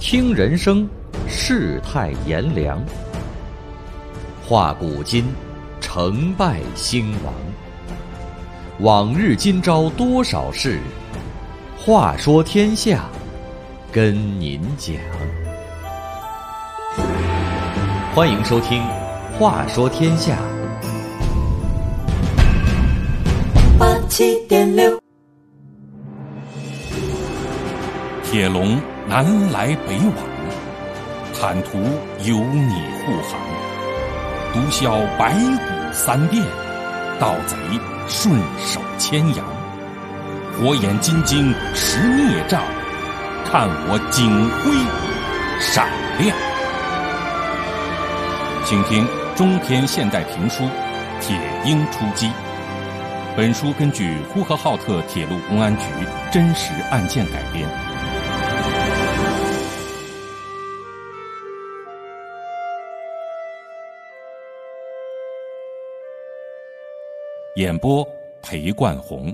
听人生，世态炎凉，话古今，成败兴亡。往日今朝多少事，话说天下，跟您讲。欢迎收听《话说天下》。 87.6， 铁笼南来北往，坦途有你护航。毒枭白骨三变，盗贼顺手牵羊。火眼金睛识孽障，看我警徽闪亮。请听中篇现代评书《铁鹰出击》。本书根据呼和浩特铁路公安局真实案件改编。演播裴冠红。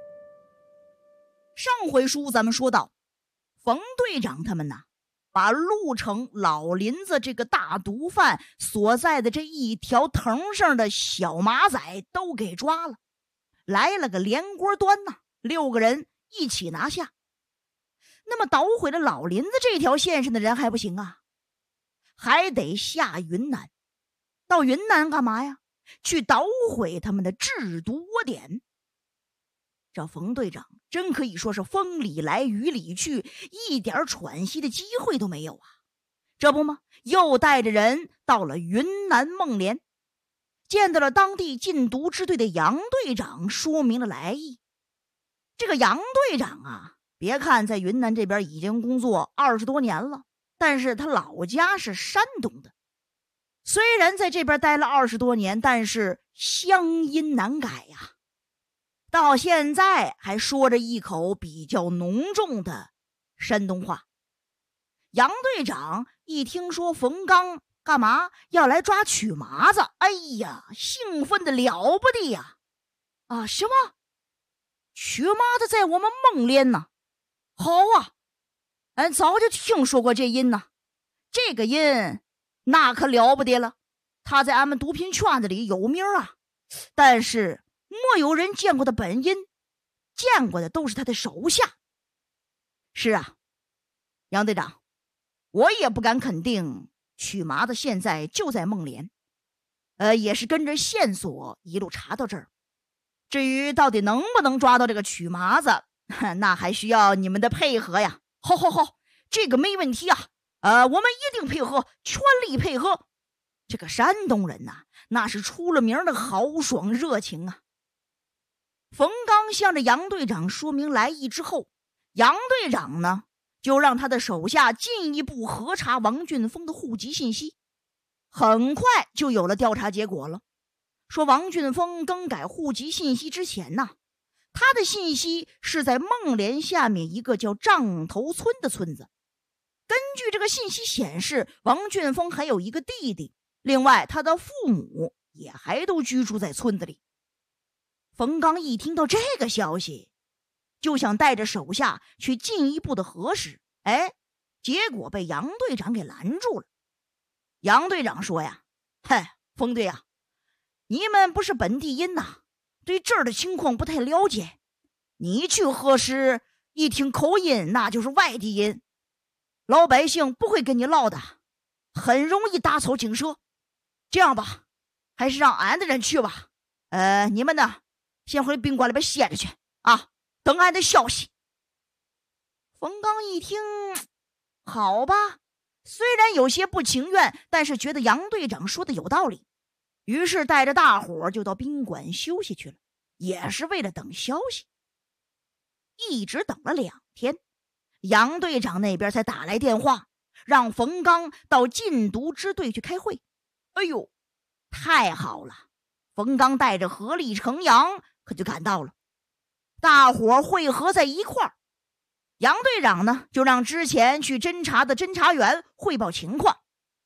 上回书咱们说到，冯队长他们呢，把鹿城老林子这个大毒贩所在的这一条藤上的小马仔都给抓了，来了个连锅端呐，6个人一起拿下。那么捣毁了老林子这条线上的人还不行啊，还得下云南。到云南干嘛呀？去捣毁他们的制毒窝点。这冯队长真可以说是风里来雨里去，一点喘息的机会都没有啊。这不吗？又带着人到了云南孟连，见到了当地禁毒支队的杨队长，说明了来意。这个杨队长啊，别看在云南这边已经工作20多年了，但是他老家是山东的。虽然在这边待了20多年，但是乡音难改呀。到现在还说着一口比较浓重的山东话。杨队长一听说冯刚干嘛要来抓曲麻子，哎呀，兴奋的了不得呀！啊，什么？曲麻子在我们孟连呢？好啊，俺早就听说过这音呢。这个音那可了不得了，他在俺们毒品圈子里有名啊。但是没有人见过他本音，见过的都是他的手下。是啊，杨队长，我也不敢肯定曲麻子现在就在孟连，也是跟着线索一路查到这儿。至于到底能不能抓到这个曲麻子，那还需要你们的配合呀。好，这个没问题啊。我们一定配合，全力配合。这个山东人呐，那是出了名的豪爽热情啊。冯刚向着杨队长说明来意之后，杨队长呢就让他的手下进一步核查王俊峰的户籍信息。很快就有了调查结果了，说王俊峰更改户籍信息之前呢，他的信息是在孟连下面一个叫杖头村的村子。根据这个信息显示，王俊峰还有一个弟弟，另外他的父母也还都居住在村子里。冯刚一听到这个消息，就想带着手下去进一步的核实，结果被杨队长给拦住了。杨队长说呀，冯队啊，你们不是本地人呐，对这儿的情况不太了解，你去核实一听口音那就是外地人，老百姓不会跟你唠的，很容易打草惊蛇。这样吧，还是让俺的人去吧。你们呢，先回宾馆里边歇着去啊，等俺的消息。冯刚一听，好吧，虽然有些不情愿，但是觉得杨队长说的有道理，于是带着大伙就到宾馆休息去了，也是为了等消息。一直等了2天，杨队长那边才打来电话，让冯刚到禁毒支队去开会。哎呦，太好了，冯刚带着何立成杨可就赶到了，大伙汇合在一块儿。杨队长呢，就让之前去侦查的侦查员汇报情况。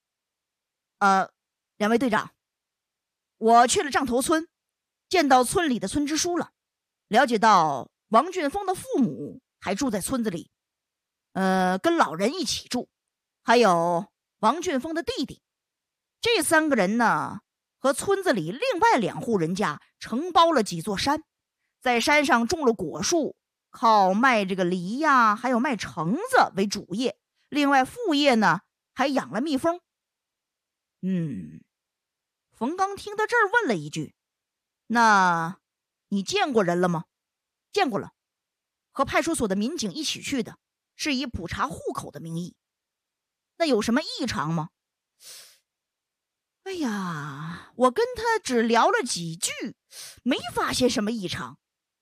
两位队长，我去了杖头村，见到村里的村支书了，了解到王俊峰的父母还住在村子里，跟老人一起住， 还有王俊峰的弟弟。这3个人呢，和村子里另外2户人家承包了几座山，在山上种了果树，靠卖这个梨呀，还有卖橙子为主业，另外副业呢还养了蜜蜂。冯刚听到这儿问了一句：那你见过人了吗？见过了，和派出所的民警一起去的，是以普查户口的名义。那有什么异常吗？哎呀，我跟他只聊了几句，没发现什么异常。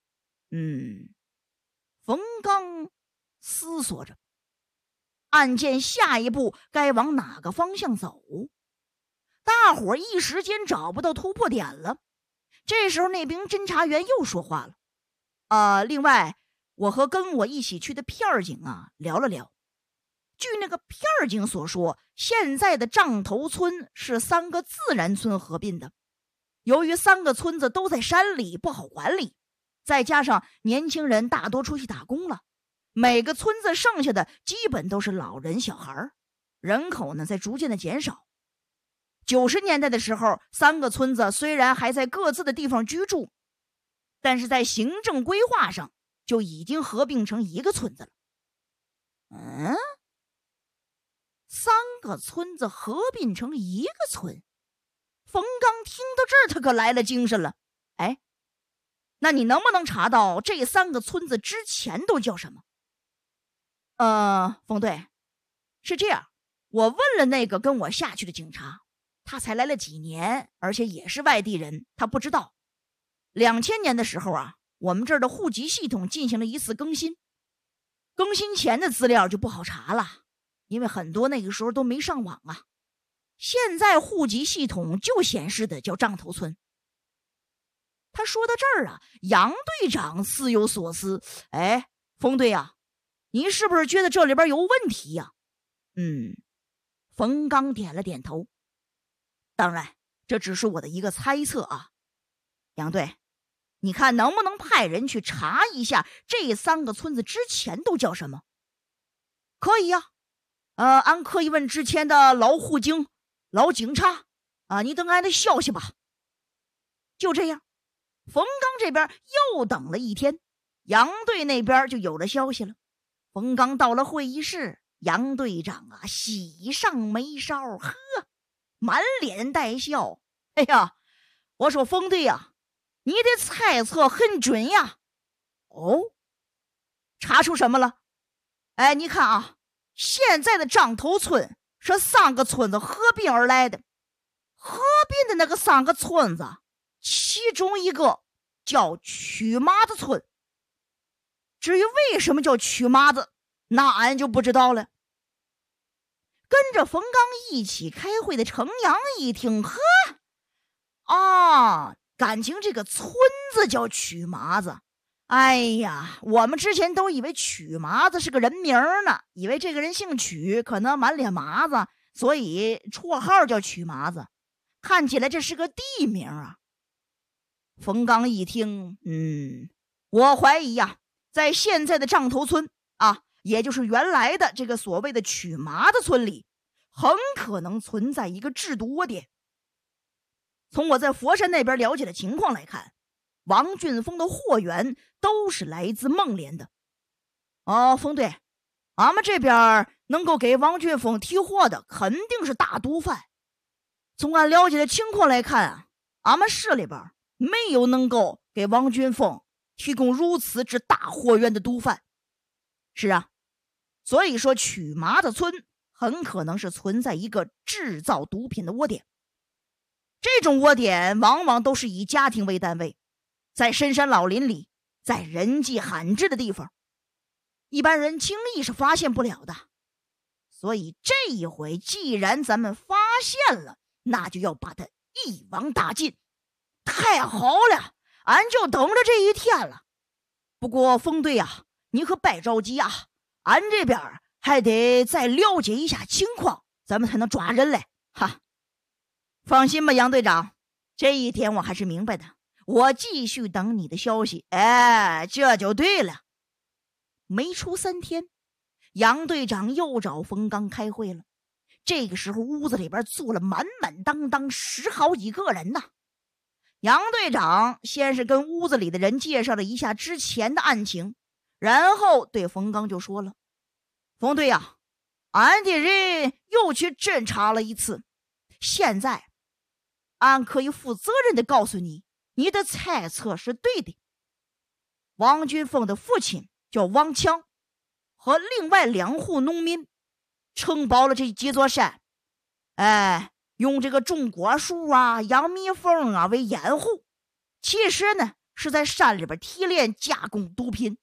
冯刚思索着，案件下一步该往哪个方向走？大伙儿一时间找不到突破点了。这时候那名侦查员又说话了：另外，我和跟我一起去的片儿警啊聊了聊。据那个片儿警所说，现在的杖头村是3个自然村合并的。由于3个村子都在山里，不好管理，再加上年轻人大多出去打工了，每个村子剩下的基本都是老人小孩，人口呢在逐渐的减少。90年代的时候，3个村子虽然还在各自的地方居住，但是在行政规划上就已经合并成一个村子了。3个村子合并成一个村，冯刚听到这儿他可来了精神了。那你能不能查到这3个村子之前都叫什么？冯队，是这样，我问了那个跟我下去的警察，他才来了几年，而且也是外地人，他不知道。2000年的时候啊，我们这儿的户籍系统进行了一次更新，更新前的资料就不好查了，因为很多那个时候都没上网啊。现在户籍系统就显示的叫杖头村。他说到这儿啊，杨队长似有所思。冯队啊，你是不是觉得这里边有问题呀？冯刚点了点头。当然，这只是我的一个猜测啊。杨队，你看能不能派人去查一下这3个村子之前都叫什么？可以呀。俺可以问之前的老户警、老警察啊，你等俺的消息吧。就这样，冯刚这边又等了1天，杨队那边就有了消息了。冯刚到了会议室，杨队长啊喜上眉梢，满脸带笑。我说冯队啊，你的猜测很准呀。查出什么了？你看啊，现在的杖头村是3个村子合并而来的，合并的那个3个村子，其中一个叫曲麻子村。至于为什么叫曲麻子，那俺就不知道了。跟着冯刚一起开会的程阳一听，感情这个村子叫曲麻子。我们之前都以为曲麻子是个人名呢，以为这个人姓曲，可能满脸麻子，所以绰号叫曲麻子。看起来这是个地名啊。冯刚一听，我怀疑呀，在现在的杖头村啊，也就是原来的这个所谓的曲麻子村里，很可能存在一个制毒窝点。从我在佛山那边了解的情况来看，王俊峰的货源都是来自孟连的。冯队，俺们这边能够给王俊峰提货的肯定是大毒贩。从俺了解的情况来看啊，俺们市里边没有能够给王俊峰提供如此之大货源的毒贩。是啊，所以说曲麻子村很可能是存在一个制造毒品的窝点。这种窝点往往都是以家庭为单位，在深山老林里，在人迹罕至的地方，一般人轻易是发现不了的。所以这一回既然咱们发现了，那就要把它一网打尽。太好了，俺就等着这一天了。不过冯队啊，你可别着急啊，俺这边还得再了解一下情况，咱们才能抓人来。放心吧，杨队长，这一点我还是明白的，我继续等你的消息。这就对了。没出3天，杨队长又找冯刚开会了。 这个时候屋子里边坐了满满当当10好几个人呐。杨队长先是跟屋子里的人介绍了一下之前的案情，然后对冯刚就说了：冯队呀，俺的人又去侦查了一次，现在俺可以负责任的告诉你，你的猜测是对的。王军凤的父亲叫王强，和另外2户农民承包了这几座山，用这个种果树啊、养蜜蜂啊为掩护，其实呢是在山里边提炼加工毒品。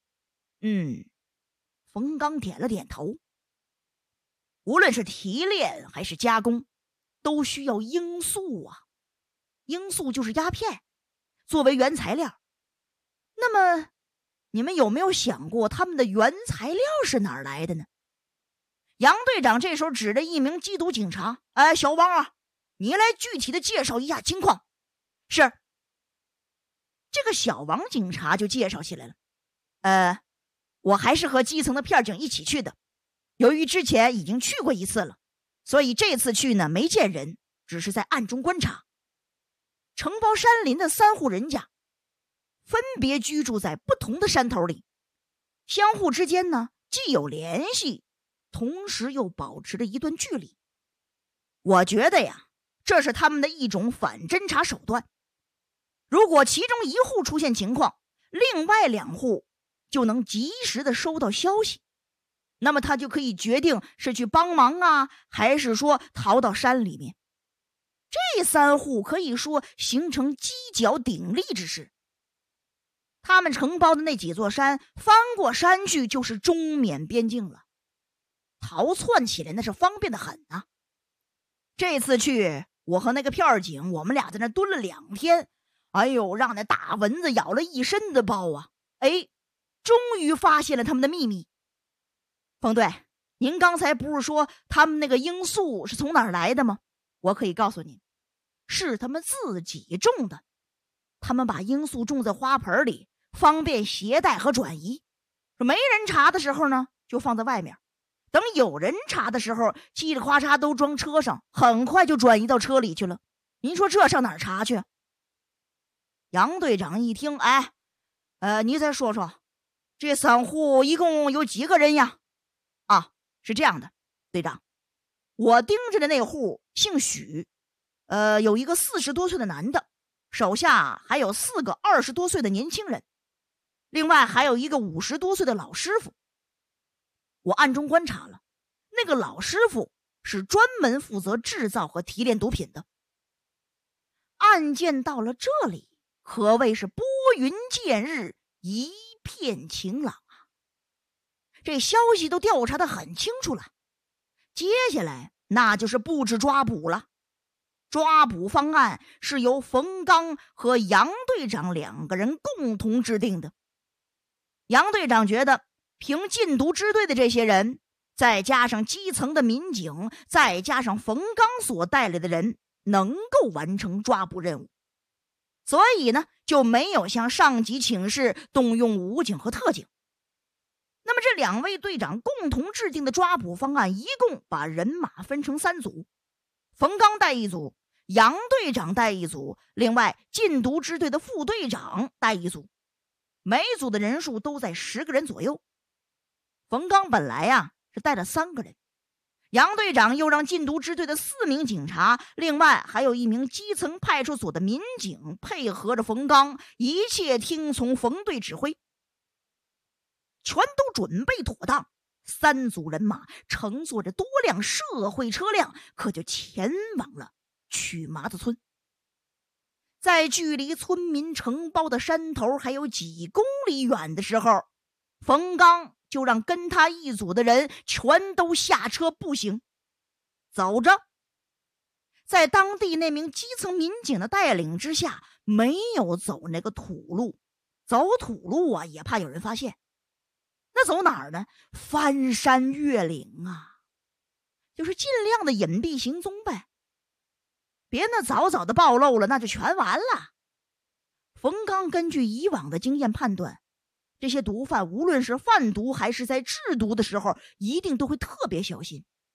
冯刚点了点头。无论是提炼还是加工，都需要罂粟啊。罂粟就是鸦片，作为原材料。那么你们有没有想过他们的原材料是哪儿来的呢？杨队长这时候指着一名缉毒警察：小王啊，你来具体的介绍一下情况。是。这个小王警察就介绍起来了：我还是和基层的片警一起去的，由于之前已经去过一次了，所以这次去呢没见人，只是在暗中观察。承包山林的3户人家分别居住在不同的山头里，相互之间呢既有联系，同时又保持着一段距离。我觉得呀，这是他们的一种反侦查手段。如果其中1户出现情况，另外2户就能及时的收到消息，那么他就可以决定是去帮忙啊，还是说逃到山里面。这3户可以说形成犄角鼎立之势。他们承包的那几座山，翻过山去就是中缅边境了，逃窜起来那是方便的很啊。这次去，我和那个片警，我们俩在那蹲了2天，让那大蚊子咬了一身的包啊！终于发现了他们的秘密。冯队，您刚才不是说他们那个罂粟是从哪儿来的吗？我可以告诉您，是他们自己种的。他们把罂粟种在花盆里，方便携带和转移。没人查的时候呢，就放在外面，等有人查的时候，嘁里咔嚓都装车上，很快就转移到车里去了。您说这上哪儿查去？杨队长一听，你再说说，这3户一共有几个人呀？是这样的，队长，我盯着的那户姓许，有一个40多岁的男的，手下还有4个20多岁的年轻人，另外还有一个50多岁的老师傅。我暗中观察了，那个老师傅是专门负责制造和提炼毒品的。案件到了这里，可谓是拨云见日，一片晴朗啊！这消息都调查得很清楚了，接下来那就是布置抓捕了。抓捕方案是由冯刚和杨队长2个人共同制定的。杨队长觉得，凭禁毒支队的这些人，再加上基层的民警，再加上冯刚所带来的人，能够完成抓捕任务，所以呢，就没有向上级请示动用武警和特警。那么这2位队长共同制定的抓捕方案，一共把人马分成3组，冯刚带一组，杨队长带一组，另外禁毒支队的副队长带一组，每组的人数都在10个人左右。冯刚本来是带了3个人，杨队长又让禁毒支队的4名警察，另外还有1名基层派出所的民警配合着冯刚，一切听从冯队指挥。全都准备妥当，3组人马乘坐着多辆社会车辆，可就前往了曲麻子村。在距离村民承包的山头还有几公里远的时候，冯刚就让跟他一组的人全都下车步行走着。在当地那名基层民警的带领之下，没有走那个土路，走土路也怕有人发现。那走哪儿呢？翻山越岭啊，就是尽量的隐蔽行踪呗，别那早早的暴露了，那就全完了。冯刚根据以往的经验判断，这些毒贩无论是贩毒还是在制毒的时候，一定都会特别小心。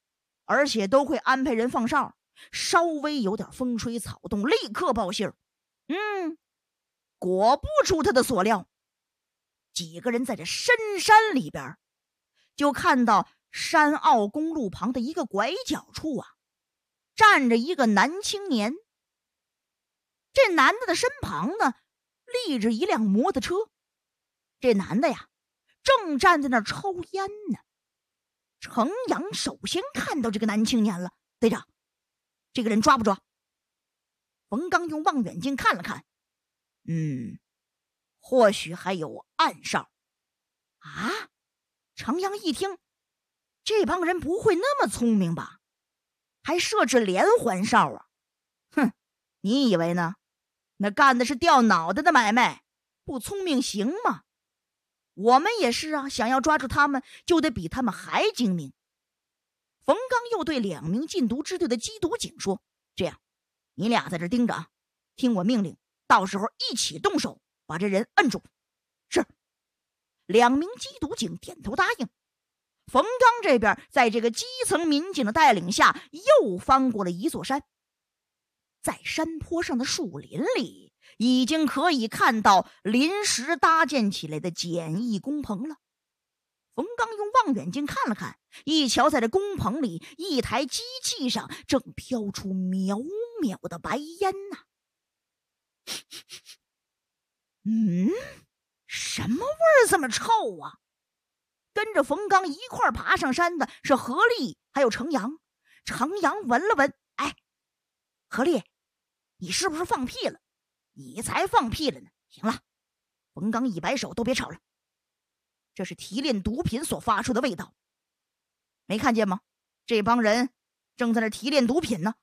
而且都会安排人放哨，稍微有点风吹草动立刻报信儿。果不出他的所料，几个人在这深山里边，就看到山坳公路旁的一个拐角处啊，站着一个男青年。这男的的身旁呢，立着一辆摩托车。这男的呀，正站在那儿抽烟呢。程阳首先看到这个男青年了，队长，这个人抓不抓？冯刚用望远镜看了看，或许还有暗哨。啊！程阳一听，这帮人不会那么聪明吧？还设置连环哨啊？哼，你以为呢？那干的是掉脑袋的买卖，不聪明行吗？我们也是啊，想要抓住他们，就得比他们还精明。冯刚又对2名禁毒支队的缉毒警说：“这样，你俩在这盯着啊，听我命令，到时候一起动手，把这人摁住。”是。2名缉毒警点头答应。冯刚这边在这个基层民警的带领下，又翻过了一座山。在山坡上的树林里，已经可以看到临时搭建起来的简易工棚了。冯刚用望远镜看了看，一瞧，在这工棚里，一台机器上正飘出渺渺的白烟呐。什么味儿这么臭啊？跟着冯刚一块爬上山的是何力还有程阳。程阳闻了闻，哎，何力，你是不是放屁了？你才放屁了呢。行了，冯刚一摆手，都别吵了，这是提炼毒品所发出的味道。没看见吗？这帮人正在那提炼毒品呢。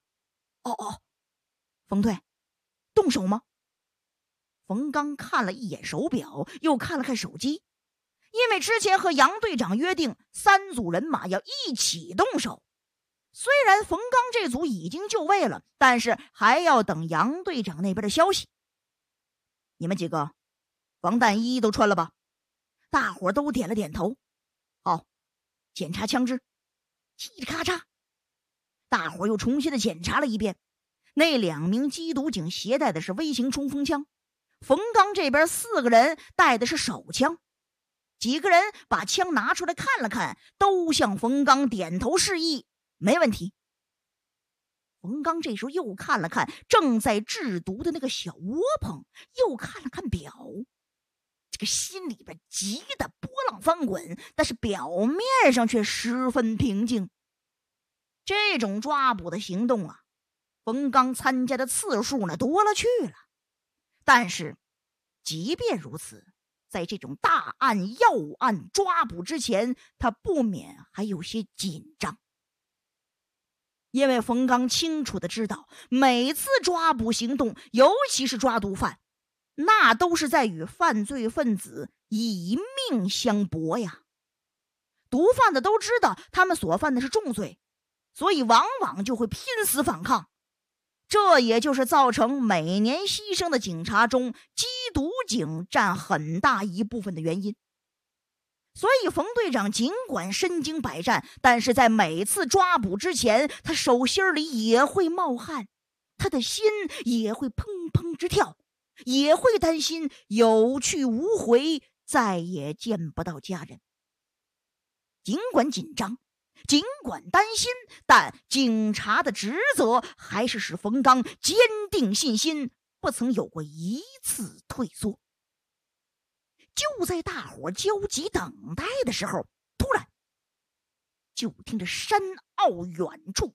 冯队，动手吗？冯刚看了一眼手表，又看了看手机，因为之前和杨队长约定3组人马要一起动手。虽然冯刚这组已经就位了，但是还要等杨队长那边的消息。你们几个防弹衣都穿了吧？大伙都点了点头。好，检查枪支。叽里咔嚓，大伙又重新的检查了一遍。那2名缉毒警携带的是微型冲锋枪，冯刚这边4个人带的是手枪。几个人把枪拿出来看了看，都向冯刚点头示意，没问题。冯刚这时候又看了看正在制毒的那个小窝棚，又看了看表，这个心里边急得波浪翻滚，但是表面上却十分平静。这种抓捕的行动啊，冯刚参加的次数呢多了去了。但是即便如此，在这种大案要案抓捕之前，他不免还有些紧张。因为冯刚清楚地知道，每次抓捕行动，尤其是抓毒贩，那都是在与犯罪分子以命相搏呀。毒贩子都知道他们所犯的是重罪，所以往往就会拼死反抗。这也就是造成每年牺牲的警察中，缉毒警占很大一部分的原因。所以冯队长尽管身经百战，但是在每次抓捕之前，他手心里也会冒汗，他的心也会砰砰直跳，也会担心有去无回，再也见不到家人。尽管紧张，尽管担心，但警察的职责还是使冯刚坚定信心，不曾有过一次退缩。就在大伙焦急等待的时候，突然就听着山坳远处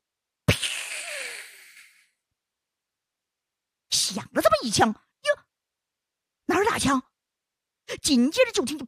响了这么一枪。哟，哪儿打枪？紧接着就听着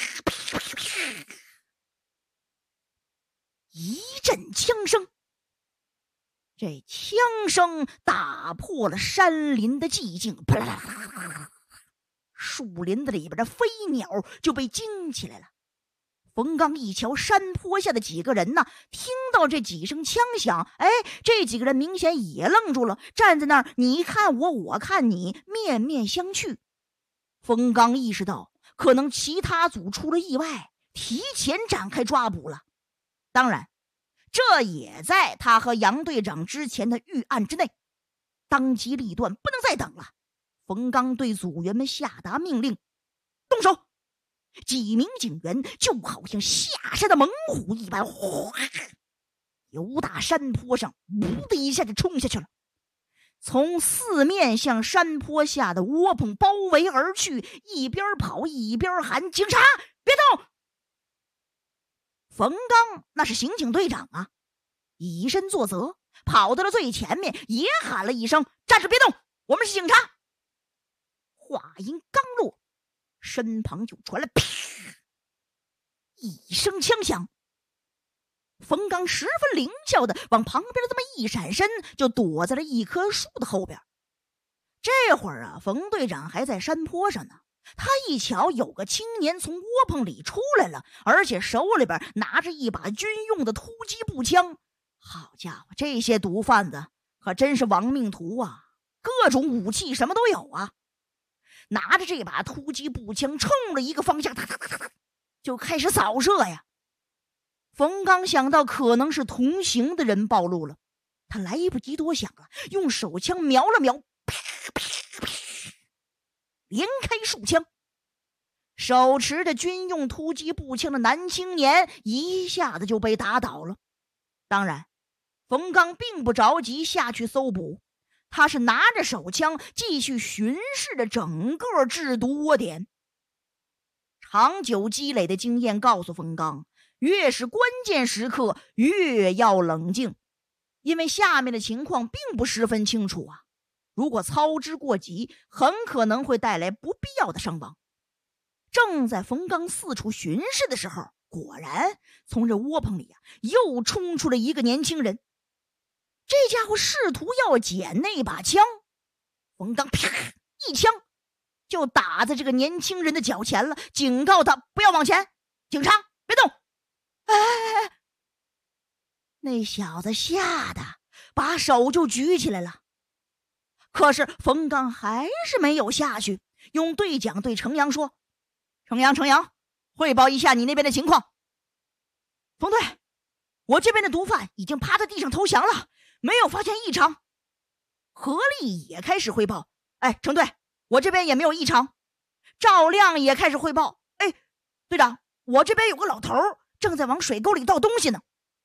一阵枪声，这枪声打破了山林的寂静，啪啦啦啦啦，树林子里边的飞鸟就被惊起来了。冯刚一瞧山坡下的几个人呢，听到这几声枪响，这几个人明显也愣住了，站在那儿，你看我，我看你，面面相觑。冯刚意识到可能其他组出了意外，提前展开抓捕了。当然， 这也在他和杨队长之前的预案之内。当机立断，不能再等了。冯刚对组员们下达命令：动手！几名警员就好像下山的猛虎一般，哗，由打山坡上噗的一下就冲下去了，从四面向山坡下的窝棚包围而去，一边跑一边喊：警察别动！冯刚那是刑警队长啊，以身作则，跑到了最前面，也喊了一声：站着别动，我们是警察。话音刚落，身旁就传来啪一声枪响。冯刚十分灵巧的往旁边这么一闪身，就躲在了一棵树的后边。这会儿啊，冯队长还在山坡上呢。他一瞧，有个青年从窝棚里出来了，而且手里边拿着一把军用的突击步枪。好家伙，这些毒贩子可真是亡命徒啊，各种武器什么都有啊。拿着这把突击步枪，冲着一个方向，哒哒哒哒就开始扫射呀。冯刚想到可能是同行的人暴露了，他来不及多想了，用手枪瞄了瞄，啪啪啪，连开数枪。手持着军用突击步枪的男青年一下子就被打倒了。当然，冯刚并不着急下去搜捕，他是拿着手枪继续巡视着整个制毒窝点。长久积累的经验告诉冯刚，越是关键时刻越要冷静，因为下面的情况并不十分清楚啊。如果操之过急，很可能会带来不必要的伤亡。正在冯刚四处巡视的时候，果然从这窝棚里又冲出了一个年轻人。这家伙试图要捡那把枪，冯刚啪一枪就打在这个年轻人的脚前了，警告他不要往前，警察别动。哎，那小子吓得把手就举起来了。可是冯刚还是没有下去，用对讲对程阳说：程阳，汇报一下你那边的情况。冯队，我这边的毒贩已经趴在地上投降了，没有发现异常。何力也开始汇报：哎，程队，我这边也没有异常。赵亮也开始汇报：哎，队长，我这边有个老头正在往水沟里倒东西呢。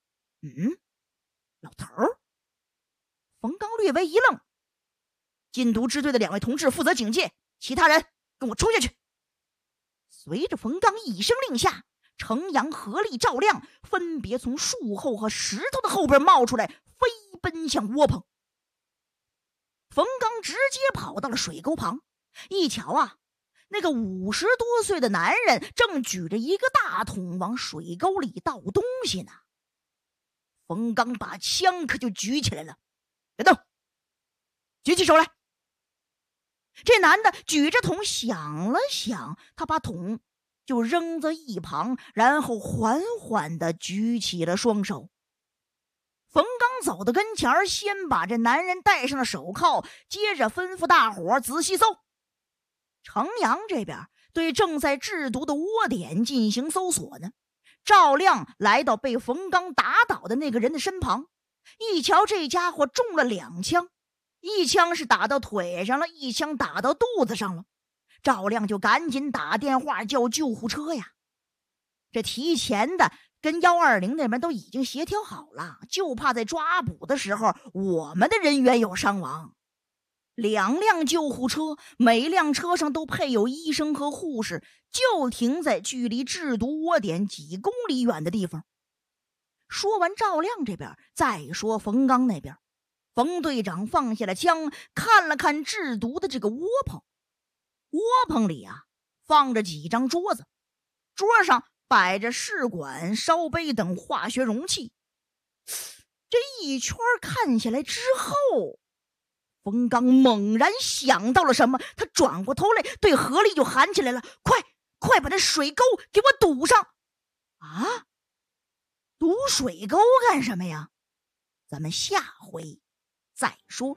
老头？冯刚略微一愣。禁毒支队的2位同志负责警戒，其他人跟我冲下去。随着冯刚一声令下，程阳、何力、赵亮分别从树后和石头的后边冒出来，飞奔向窝棚。冯刚直接跑到了水沟旁，一瞧啊，那个50多岁的男人正举着一个大桶往水沟里倒东西呢。冯刚把枪可就举起来了：别动，举起手来。这男的举着桶想了想，他把桶就扔在一旁，然后缓缓地举起了双手。冯刚走到跟前，先把这男人戴上了手铐，接着吩咐大伙仔细搜。程阳这边对正在制毒的窝点进行搜索呢。赵亮来到被冯刚打倒的那个人的身旁，一瞧这家伙中了2枪，一枪是打到腿上了，一枪打到肚子上了。赵亮就赶紧打电话叫救护车呀。这提前的跟120那边都已经协调好了，就怕在抓捕的时候我们的人员有伤亡。2辆救护车，每辆车上都配有医生和护士，就停在距离制毒窝点几公里远的地方。说完赵亮这边，再说冯刚那边。冯队长放下了枪，看了看制毒的这个窝棚。窝棚里放着几张桌子，桌上摆着试管、烧杯等化学容器。这一圈看下来之后，冯刚猛然想到了什么，他转过头来对何力就喊起来了：快把这水沟给我堵上！啊，堵水沟干什么呀？咱们下回再说。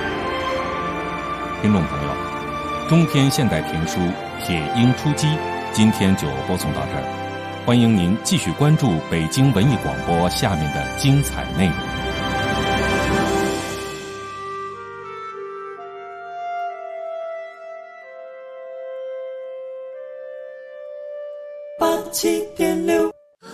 听众朋友，中篇现代评书《铁鹰出击》 今天就播送到这儿，欢迎您继续关注北京文艺广播下面的精彩内容。 87.6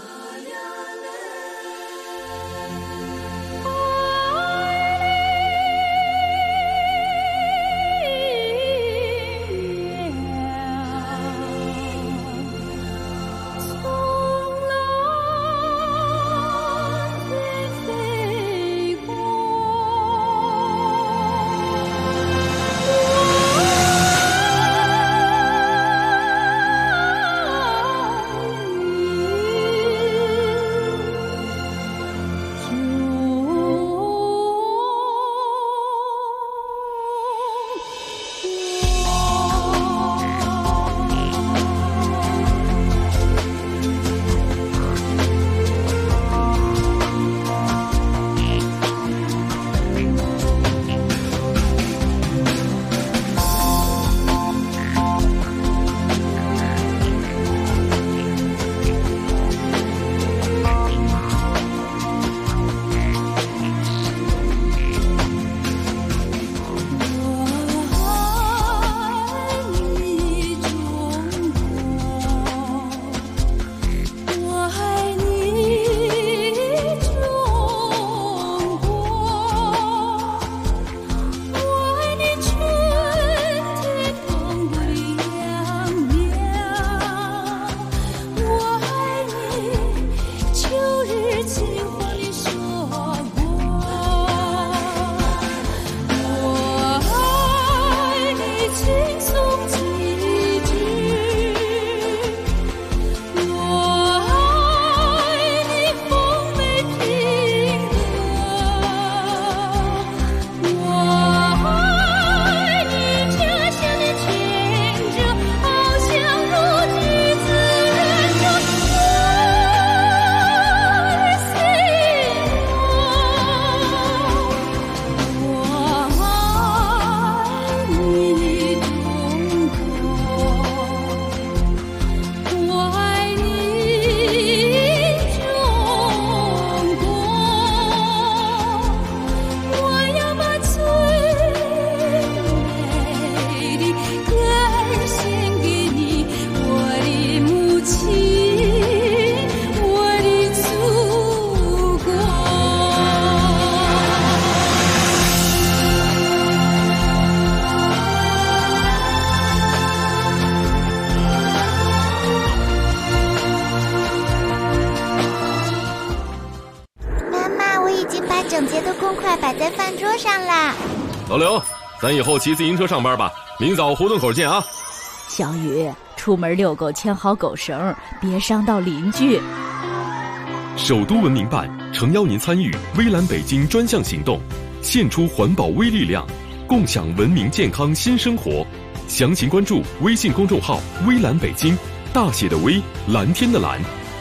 整洁的公筷摆在饭桌上啦。 老刘，咱以后骑自行车上班吧，明早胡同口见啊。 小雨，出门遛狗牵好狗绳，别伤到邻居。 首都文明办诚邀您参与微蓝北京专项行动，献出环保微力量，共享文明健康新生活。详情关注微信公众号微蓝北京，大写的微，蓝天的蓝。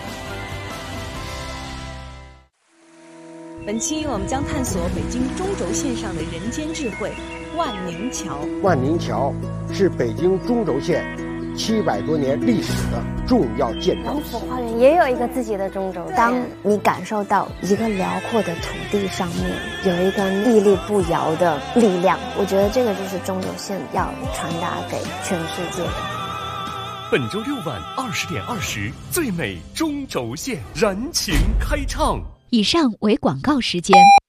本期我们将探索北京中轴线上的人间智慧——万宁桥。 万宁桥是北京中轴线700多年历史的重要建筑。 王府花园也有一个自己的中轴线。当你感受到一个辽阔的土地上面有一个屹立不摇的力量，我觉得这个就是中轴线要传达给全世界的。 本周6晚20点20，最美中轴线燃情开唱。 以上为广告时间。